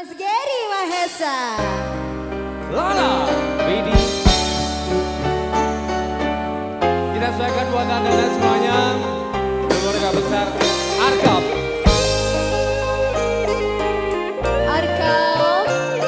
Mas Gary Mahesa. Lala Widi. Kita sesuaikan buat anda dan semuanya. Keluarga besar Arkam. Arkam.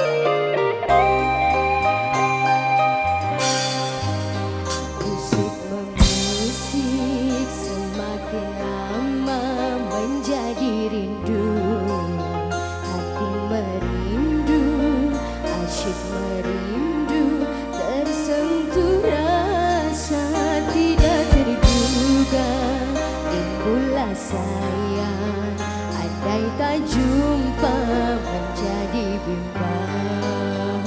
Musik memusik semakin lama menjadi rindu. Hati merindu, asyik merindu, tersentuh rasa tidak terduga. Timbullah sayang, andai tak jumpa menjadi bimbang.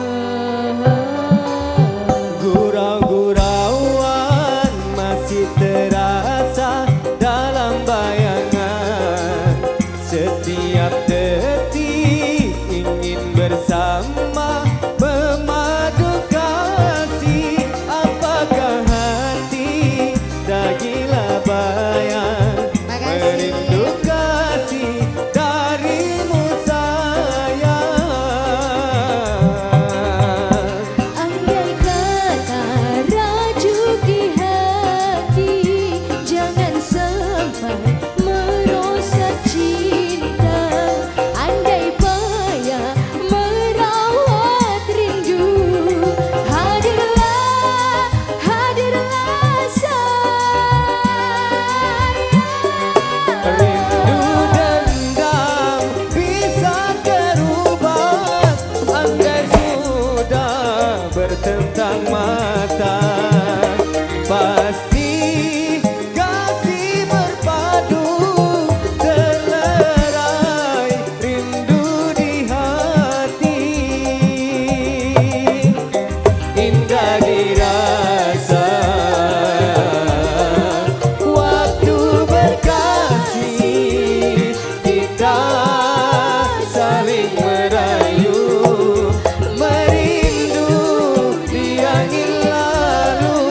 Gurau-gurauan masih terasa dalam bayangan. Setiap detik ingin bersama, memadu kasih. Apakah hati dah gila bayang, merindu kasih darimu sayang. Andai kata rajuk di hati, jangan sampai merosak cinta. Andai payah merawat rindu, hadirlah, hadirlah sayang. Rindu dendam bisa terubah, andai sudah bertentang mata. Pasti kasih berpadu, terlerai rindu di hati. Indah dirasa waktu berkasih, kita saling merayu, merindu di angin lalu.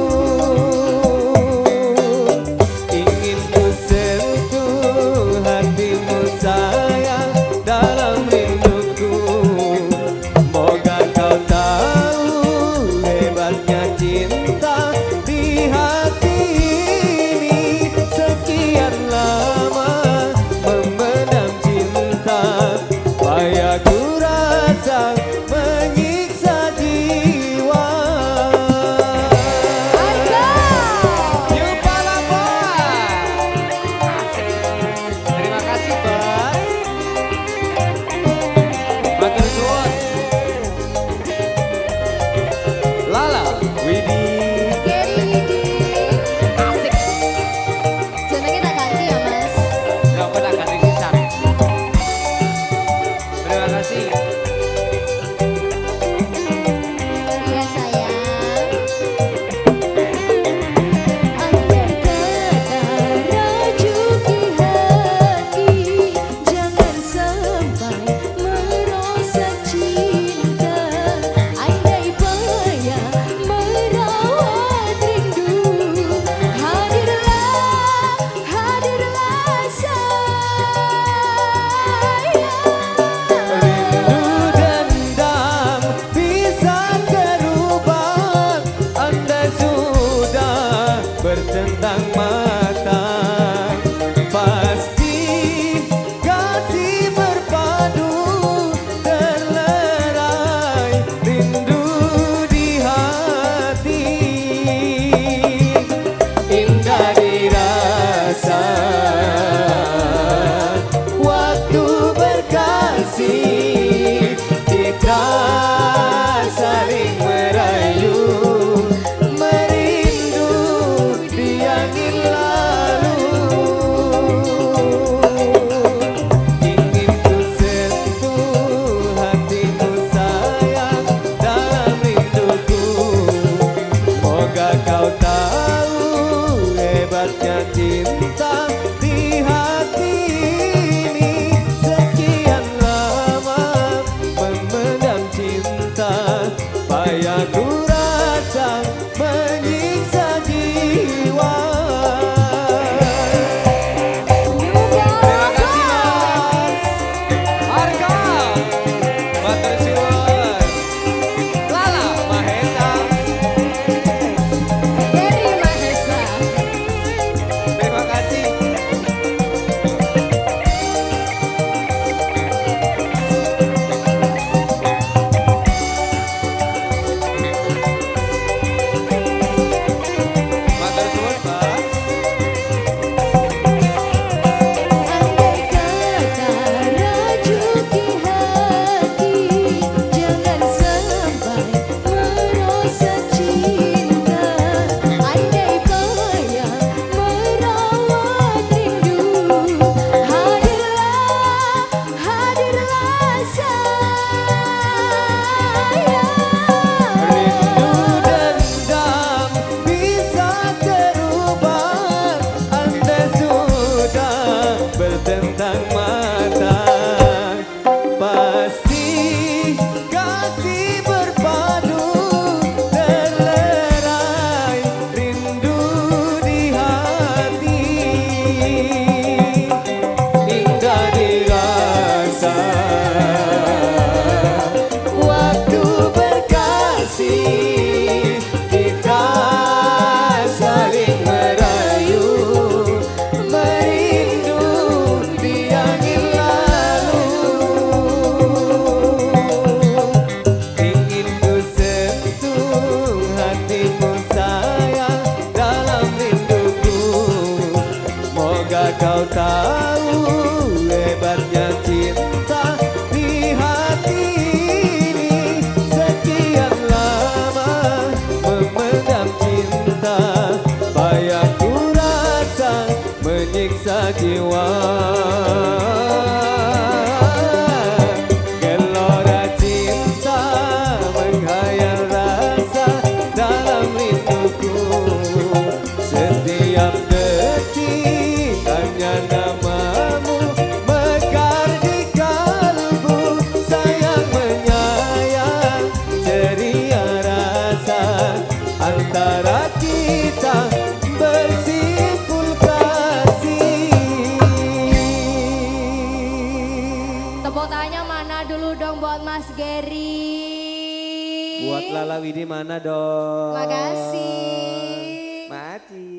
Ingin ku sentuh hatimu sayang dalam rinduku. Moga kau tahu hebatnya cinta di hati ini. Sekian lama memendam cinta, payah ku rasa menyiksa jiwa. Yupala Boy. Terima kasih Bos. Matur suwun. Lala Widi. Gary Widi. Asik. Jenenge tak ganti ya, Mas. Gak pernah ganti sisan. Terima kasih. Iya sayang. Andai kata rajuk di hati, jangan sampai merosak cinta. Andai payah merawat rindu, hadirlah, hadirlah sayang. Rindu dendam bisa terubah, andai sudah bertentang mata. Pasti kasih berpadu, terlerai rindu di hati. Indah dirasa waktu berkasih, kita saling merayu, merindu di angin lalu. Ingin ku sentuh hatimu sayang dalam rinduku. Moga kau tahu hebatnya cinta di hati ini. Sekian lama kasih, kasih berpadu terlerai rindu di hati. Indah dirasa waktu berkasih, kita saling merayu merindu di angin lalu. Ingin ku sentuh hatimu sayang dalam rinduku. Moga kau tahu hebatnya cinta di hati ini. Sekian lama memendam cinta, payah ku rasa menyiksa jiwa. Gelora cinta menghayal rasa dalam rinduku. Setiap detik hanya namamu mekar di kalbu. Sayang menyayang ceria rasa antara kita bersimpul kasih. Tepuk tangannya mana dulu dong buat Mas Gary. Buat Lala Widi mana dong? Makasih. Mati.